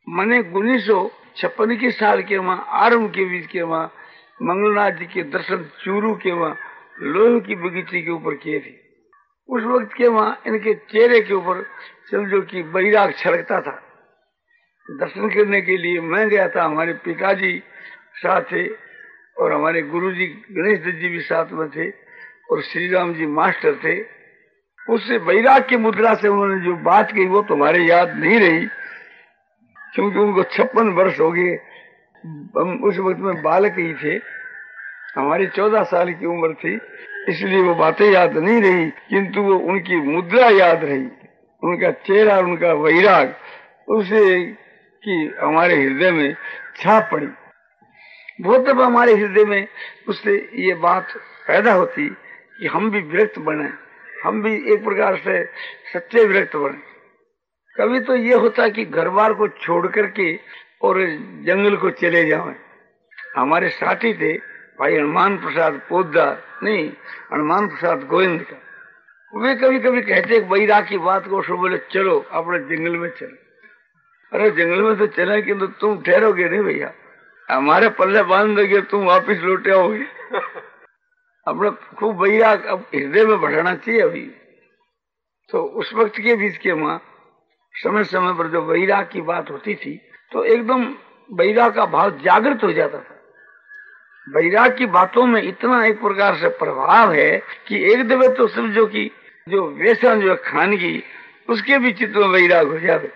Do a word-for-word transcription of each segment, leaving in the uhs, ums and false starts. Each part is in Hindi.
मैंने उन्नीस सौ छप्पन की साल के वहाँ आरंभ के बीच के वहाँ मंगलनाथ जी के दर्शन चूरू के वहाँ लोहे की बगीचे के ऊपर किए थे। उस वक्त के वहाँ इनके चेहरे के ऊपर समझो कि बैराग छलकता था। दर्शन करने के लिए मैं गया था, हमारे पिताजी साथ थे और हमारे गुरुजी गणेश दत्त जी भी साथ में थे और श्री राम जी मास्टर थे। उससे बैराग की मुद्रा से उन्होंने जो बात कही वो तुम्हारे याद नहीं रही, क्योंकि उनको छप्पन वर्ष हो गए। हम उस वक्त में बालक ही थे, हमारी चौदह साल की उम्र थी, इसलिए वो बातें याद नहीं रही, किंतु वो उनकी मुद्रा याद रही, उनका चेहरा, उनका वैराग, उसे कि हमारे हृदय में छाप पड़ी। बहुत दफा हमारे हृदय में उससे ये बात पैदा होती कि हम भी विरक्त बने, हम भी एक प्रकार से सच्चे विरक्त बने। कभी तो ये होता कि घर बार को छोड़ करके और जंगल को चले जाएं। हमारे साथी थे भाई हनुमान प्रसाद पोद्दार, नहीं हनुमान प्रसाद गोविंद का, वे कभी कभी कहते बैराग की बात को, सो बोले चलो अपने जंगल में चलो। अरे जंगल में तो चला किंतु तो तुम ठहरोगे नहीं भैया, हमारे पल्ले बांध दोगे, तुम वापिस लौटे आओगे। अपना खूब बैराग अब हृदय में बढ़ाना चाहिए अभी। तो उस वक्त के बीच के माँ समय समय पर जो बैराग की बात होती थी तो एकदम बैराग का भाव जागृत हो जाता था। बैराग की बातों में इतना एक प्रकार से प्रभाव है कि एक दफे तो समझो कि जो व्यसन जो खानगी उसके भी चित्त में बैराग हो जावे।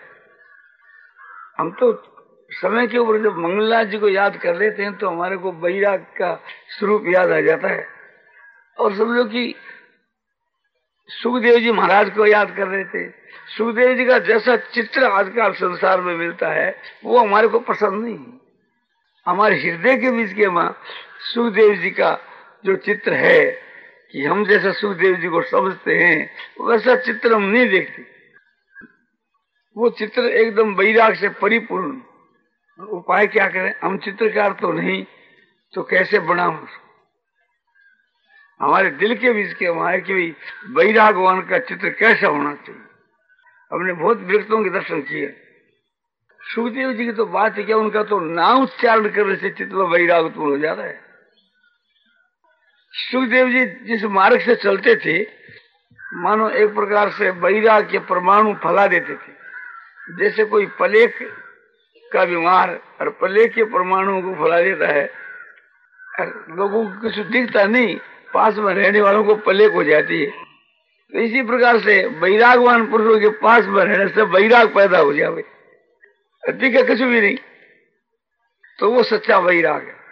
हम तो समय के ऊपर जब मंगलनाथ जी को याद कर लेते हैं तो हमारे को बैराग का स्वरूप याद आ जाता है। और समझो कि सुखदेव जी महाराज को याद कर रहे थे। सुखदेव जी का जैसा चित्र आजकल संसार में मिलता है वो हमारे को पसंद नहीं। हमारे हृदय के बीच के मां सुखदेव जी का जो चित्र है कि हम जैसा सुखदेव जी को समझते हैं वैसा चित्र हम नहीं देखते। वो चित्र एकदम बैराग से परिपूर्ण। उपाय क्या करें, हम चित्रकार तो नहीं तो कैसे बनाऊं? हमारे दिल के बीच के हमारे कि बैरागवान का चित्र कैसा होना चाहिए। हमने बहुत विरक्तों के दर्शन किए। सुखदेव जी की तो बात है क्या, उनका तो नाम उच्चारण करने से चित्त में बैराग उत्पन्न हो जाता है। सुखदेव जी जिस मार्ग से चलते थे मानो एक प्रकार से बैराग के परमाणु फैला देते थे। जैसे कोई प्लेग का बीमार और प्लेग के परमाणुओं को फैला देता है, लोगों को कुछ दिखता नहीं, पास में रहने वालों को प्लेग हो जाती है। तो इसी प्रकार से बैरागवान पुरुषों के पास में रहने से बैराग पैदा हो जावे, दिखे कुछ भी नहीं, तो वो सच्चा बैराग है।